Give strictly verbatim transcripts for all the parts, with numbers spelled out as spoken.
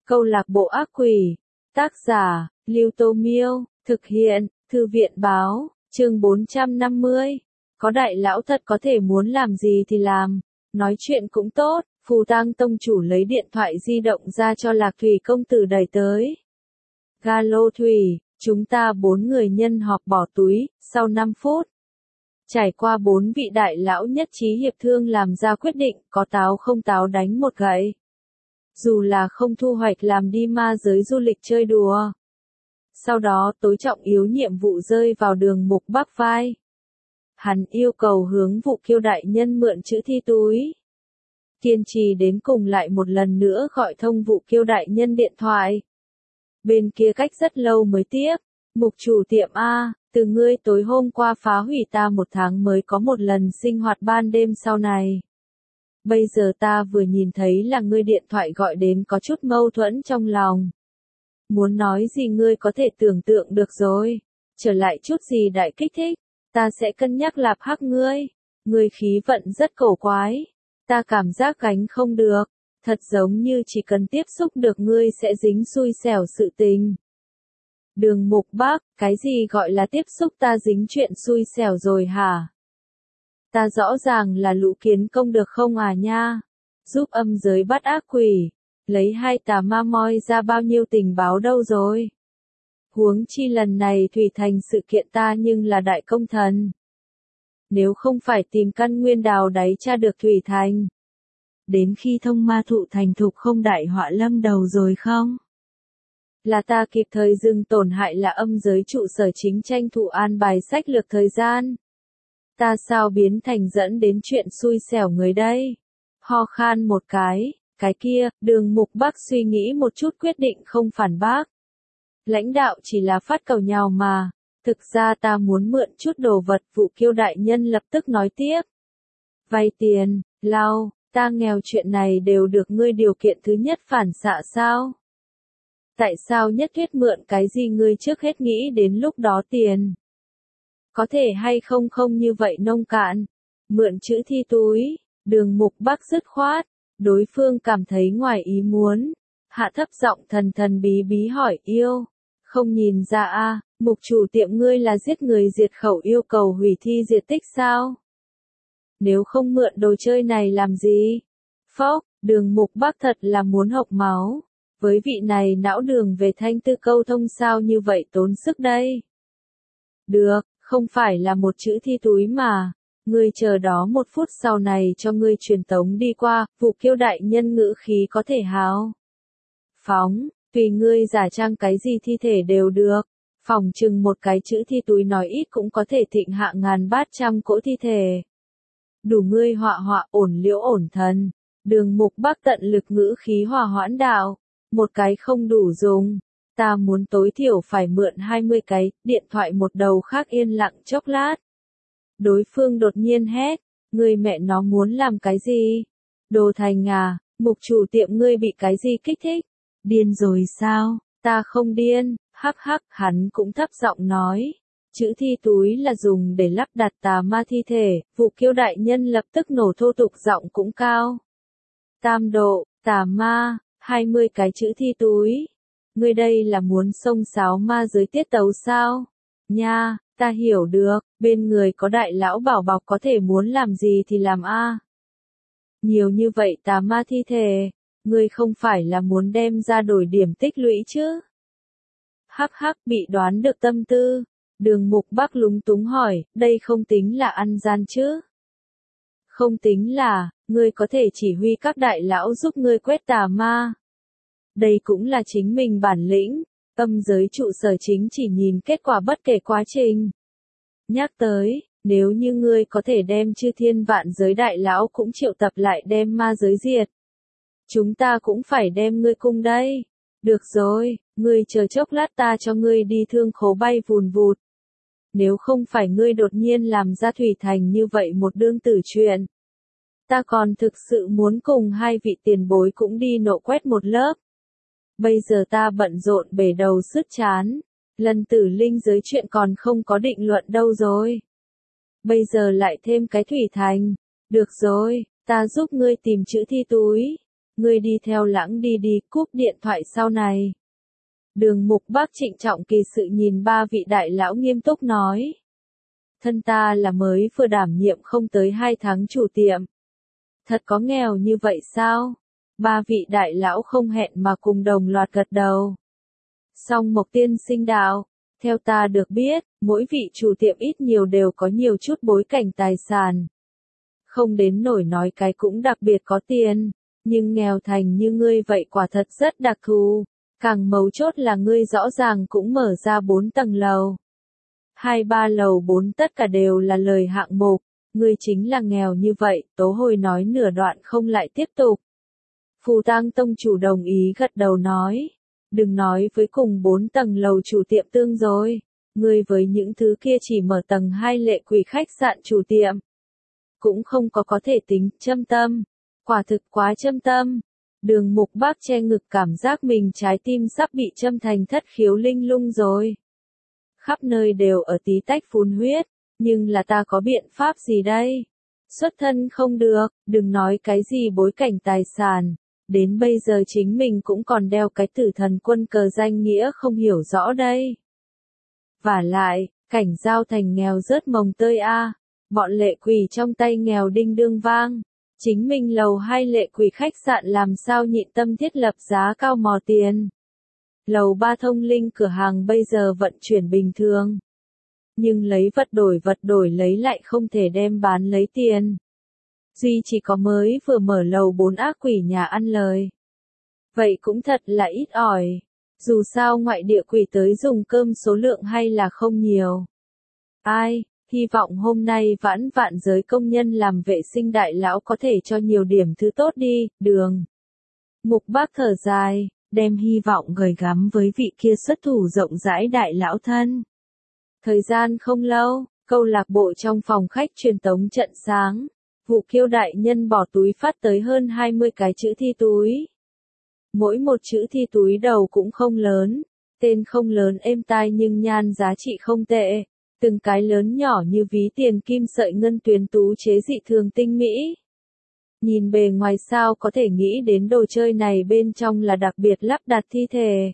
Câu lạc bộ ác quỷ. Tác giả, Lưu Tô Miêu. Thực hiện, Thư viện Báo. Chương bốn trăm năm mươi. Có đại lão thật có thể muốn làm gì thì làm. Nói chuyện cũng tốt. Phù Tang tông chủ lấy điện thoại di động ra cho Lạc Thủy công tử đẩy tới. Ga Lô Thủy, chúng ta bốn người nhân họp bỏ túi, sau năm phút. Trải qua bốn vị đại lão nhất trí hiệp thương làm ra quyết định, có táo không táo đánh một gậy. Dù là không thu hoạch làm đi ma giới du lịch chơi đùa. Sau đó tối trọng yếu nhiệm vụ rơi vào Đường Mục Bắc vai. Hắn yêu cầu hướng Vụ Kiêu đại nhân mượn chữ thi túi. Kiên trì đến cùng lại một lần nữa gọi thông Vụ Kiêu đại nhân điện thoại. Bên kia cách rất lâu mới tiếp. Mục chủ tiệm A, từ ngươi tối hôm qua phá hủy ta một tháng mới có một lần sinh hoạt ban đêm sau này. Bây giờ ta vừa nhìn thấy là ngươi điện thoại gọi đến có chút mâu thuẫn trong lòng. Muốn nói gì ngươi có thể tưởng tượng được rồi. Trở lại chút gì đại kích thích, ta sẽ cân nhắc lạp hắc ngươi. Ngươi khí vận rất cổ quái. Ta cảm giác gánh không được. Thật giống như chỉ cần tiếp xúc được ngươi sẽ dính xui xẻo sự tình. Đường Mục Bắc, cái gì gọi là tiếp xúc ta dính chuyện xui xẻo rồi hả? Ta rõ ràng là Lũ Kiến Công được không à nha? Giúp âm giới bắt ác quỷ. Lấy hai tà ma moi ra bao nhiêu tình báo đâu rồi? Huống chi lần này Thủy Thành sự kiện ta nhưng là đại công thần. Nếu không phải tìm căn nguyên đào đáy tra được Thủy Thành. Đến khi thông ma thụ thành thục không đại họa lâm đầu rồi không? Là ta kịp thời dừng tổn hại là âm giới trụ sở chính tranh thủ an bài sách lược thời gian. Ta sao biến thành dẫn đến chuyện xui xẻo người đây? Ho khan một cái, cái kia, Đường Mục Bắc suy nghĩ một chút quyết định không phản bác. Lãnh đạo chỉ là phát cầu nhào mà, thực ra ta muốn mượn chút đồ vật. Vụ Kiêu đại nhân lập tức nói tiếp. Vay tiền, lao, ta nghèo chuyện này đều được ngươi điều kiện thứ nhất phản xạ sao? Tại sao nhất thiết mượn cái gì ngươi trước hết nghĩ đến lúc đó tiền? Có thể hay không không như vậy nông cạn. Mượn chữ thi túi, Đường Mục Bắc dứt khoát. Đối phương cảm thấy ngoài ý muốn. Hạ thấp giọng thần thần bí bí hỏi yêu. Không nhìn ra a à, mục chủ tiệm ngươi là giết người diệt khẩu yêu cầu hủy thi diệt tích sao? Nếu không mượn đồ chơi này làm gì? Phốc, Đường Mục Bắc thật là muốn hộc máu. Với vị này não đường về thanh tư câu thông sao như vậy tốn sức đây? Được, không phải là một chữ thi túi mà. Ngươi chờ đó một phút sau này cho ngươi truyền tống đi qua. Vụ Kiêu đại nhân ngữ khí có thể hào phóng, tùy ngươi giả trang cái gì thi thể đều được. Phòng chừng một cái chữ thi túi nói ít cũng có thể thịnh hạ ngàn bát trăm cỗ thi thể. Đủ ngươi họa họa ổn liễu ổn thần. Đường Mục Bắc tận lực ngữ khí hòa hoãn đạo. Một cái không đủ dùng. Ta muốn tối thiểu phải mượn hai mươi cái. Điện thoại một đầu khác yên lặng chốc lát. Đối phương đột nhiên hét. Người mẹ nó muốn làm cái gì? Đồ Thành à, mục chủ tiệm ngươi bị cái gì kích thích? Điên rồi sao? Ta không điên. Hắc hắc, hắn cũng thấp giọng nói. Chữ thi túi là dùng để lắp đặt tà ma thi thể. Vụ Kiêu đại nhân lập tức nổ thô tục giọng cũng cao. Tam độ, tà ma, hai mươi cái chữ thi túi. Ngươi đây là muốn xông xáo ma giới tiết tấu sao? Nha, ta hiểu được, bên người có đại lão bảo bọc có thể muốn làm gì thì làm a. Nhiều như vậy tà ma thi thể, ngươi không phải là muốn đem ra đổi điểm tích lũy chứ? Hắc hắc, bị đoán được tâm tư. Đường Mục Bắc lúng túng hỏi, đây không tính là ăn gian chứ? Không tính là, ngươi có thể chỉ huy các đại lão giúp ngươi quét tà ma. Đây cũng là chính mình bản lĩnh. Âm giới trụ sở chính chỉ nhìn kết quả bất kể quá trình. Nhắc tới, nếu như ngươi có thể đem chư thiên vạn giới đại lão cũng triệu tập lại đem ma giới diệt. Chúng ta cũng phải đem ngươi cung đây. Được rồi, ngươi chờ chốc lát ta cho ngươi đi thương khố bay vùn vụt. Nếu không phải ngươi đột nhiên làm ra Thủy Thành như vậy một đương tử chuyện. Ta còn thực sự muốn cùng hai vị tiền bối cũng đi nộ quét một lớp. Bây giờ ta bận rộn bể đầu sứt chán. Lần tử linh giới chuyện còn không có định luận đâu rồi. Bây giờ lại thêm cái Thủy Thành. Được rồi, ta giúp ngươi tìm chữ thi túi. ngươi đi theo Lãng đi đi, cúp điện thoại sau này. Đường Mục Bác trịnh trọng kỳ sự nhìn ba vị đại lão nghiêm túc nói. Thân ta là mới vừa đảm nhiệm không tới hai tháng chủ tiệm. Thật có nghèo như vậy sao? Ba vị đại lão không hẹn mà cùng đồng loạt gật đầu. Song Mộc tiên sinh đạo, theo ta được biết, mỗi vị chủ tiệm ít nhiều đều có nhiều chút bối cảnh tài sản. Không đến nổi nói cái cũng đặc biệt có tiền, nhưng nghèo thành như ngươi vậy quả thật rất đặc thù. Càng mấu chốt là ngươi rõ ràng cũng mở ra bốn tầng lầu. Hai ba lầu bốn tất cả đều là lời hạng mục, ngươi chính là nghèo như vậy, Tố Hồi nói nửa đoạn không lại tiếp tục. Phù Tang tông chủ đồng ý gật đầu nói, đừng nói với cùng bốn tầng lầu chủ tiệm tương rồi, ngươi với những thứ kia chỉ mở tầng hai lệ quỷ khách sạn chủ tiệm. Cũng không có có thể tính châm tâm, quả thực quá châm tâm. Đường Mục Bác che ngực cảm giác mình trái tim sắp bị châm thành thất khiếu linh lung rồi. Khắp nơi đều ở tí tách phun huyết, nhưng là ta có biện pháp gì đây? Xuất thân không được, đừng nói cái gì bối cảnh tài sản, đến bây giờ chính mình cũng còn đeo cái tử thần quân cờ danh nghĩa không hiểu rõ đây. Vả lại, cảnh giao thành nghèo rớt mồng tơi a, bọn lệ quỷ trong tay nghèo đinh đương vang. Chính mình lầu hai lệ quỷ khách sạn làm sao nhịn tâm thiết lập giá cao mò tiền. Lầu ba thông linh cửa hàng bây giờ vận chuyển bình thường. Nhưng lấy vật đổi vật đổi lấy lại không thể đem bán lấy tiền. Duy chỉ có mới vừa mở lầu bốn ác quỷ nhà ăn lời. Vậy cũng thật là ít ỏi. Dù sao ngoại địa quỷ tới dùng cơm số lượng hay là không nhiều. Ai? Hy vọng hôm nay vãn vạn giới công nhân làm vệ sinh đại lão có thể cho nhiều điểm thứ tốt đi, đường. Mục Bác thở dài, đem hy vọng gửi gắm với vị kia xuất thủ rộng rãi đại lão thân. Thời gian không lâu, câu lạc bộ trong phòng khách truyền tống trận sáng, Vụ Kiêu đại nhân bỏ túi phát tới hơn hai mươi cái chữ thi túi. Mỗi một chữ thi túi đầu cũng không lớn, tên không lớn êm tai nhưng nhan giá trị không tệ. Từng cái lớn nhỏ như ví tiền kim sợi ngân tuyến tú chế dị thường tinh mỹ. Nhìn bề ngoài sao có thể nghĩ đến đồ chơi này bên trong là đặc biệt lắp đặt thi thể.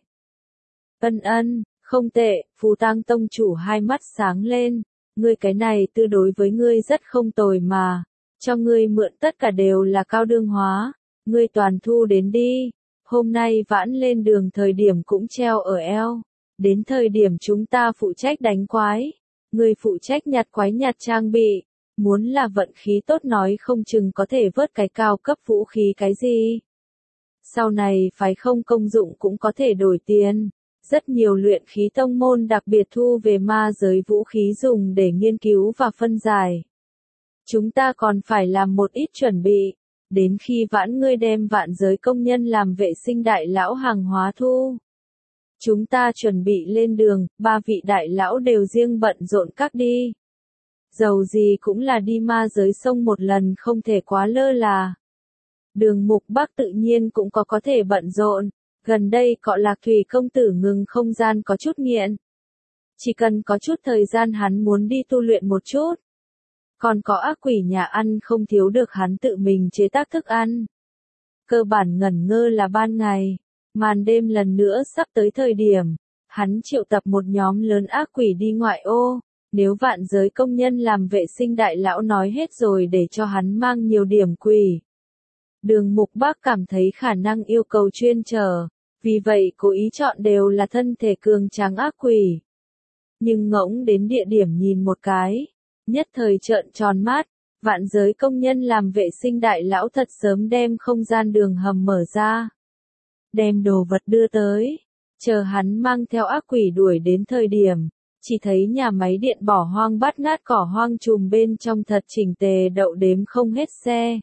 Ân ân, không tệ, Phù Tang tông chủ hai mắt sáng lên. Ngươi cái này tư đối với ngươi rất không tồi mà. Cho ngươi mượn tất cả đều là cao đương hóa. Ngươi toàn thu đến đi. Hôm nay vãn lên đường thời điểm cũng treo ở eo. Đến thời điểm chúng ta phụ trách đánh quái. Người phụ trách nhặt quái nhặt trang bị, muốn là vận khí tốt nói không chừng có thể vớt cái cao cấp vũ khí cái gì. Sau này phái không công dụng cũng có thể đổi tiền, rất nhiều luyện khí tông môn đặc biệt thu về ma giới vũ khí dùng để nghiên cứu và phân giải. Chúng ta còn phải làm một ít chuẩn bị, đến khi vãn ngươi đem vạn giới công nhân làm vệ sinh đại lão hàng hóa thu. Chúng ta chuẩn bị lên đường, ba vị đại lão đều riêng bận rộn các đi. Dầu gì cũng là đi ma giới sông một lần không thể quá lơ là. Đường Mục Bác tự nhiên cũng có có thể bận rộn, gần đây cọ Lạc Thủy công tử ngừng không gian có chút nghiện. Chỉ cần có chút thời gian hắn muốn đi tu luyện một chút. Còn có ác quỷ nhà ăn không thiếu được hắn tự mình chế tác thức ăn. Cơ bản ngẩn ngơ là ban ngày. Màn đêm lần nữa sắp tới thời điểm, hắn triệu tập một nhóm lớn ác quỷ đi ngoại ô, nếu vạn giới công nhân làm vệ sinh đại lão nói hết rồi để cho hắn mang nhiều điểm quỷ. Đường Mục Bác cảm thấy khả năng yêu cầu chuyên trở, vì vậy cố ý chọn đều là thân thể cường tráng ác quỷ. Nhưng ngỗng đến địa điểm nhìn một cái, nhất thời trợn tròn mắt, vạn giới công nhân làm vệ sinh đại lão thật sớm đem không gian đường hầm mở ra. Đem đồ vật đưa tới, chờ hắn mang theo ác quỷ đuổi đến thời điểm, chỉ thấy nhà máy điện bỏ hoang bát ngát cỏ hoang trùm bên trong thật chỉnh tề đậu đếm không hết xe.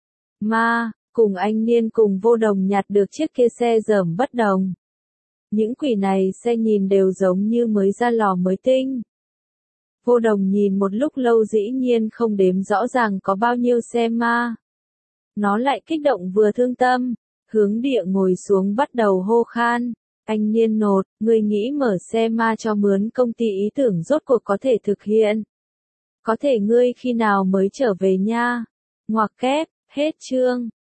Ma, cùng anh Niên cùng Vô Đồng nhặt được chiếc kia xe dởm bất đồng. Những quỷ này xe nhìn đều giống như mới ra lò mới tinh. Vô Đồng nhìn một lúc lâu dĩ nhiên không đếm rõ ràng có bao nhiêu xe ma. Nó lại kích động vừa thương tâm. Hướng địa ngồi xuống bắt đầu hô khan, anh Niên nột, ngươi nghĩ mở xe ma cho mướn công ty ý tưởng rốt cuộc có thể thực hiện. Có thể ngươi khi nào mới trở về nha, ngoặc kép, hết chương.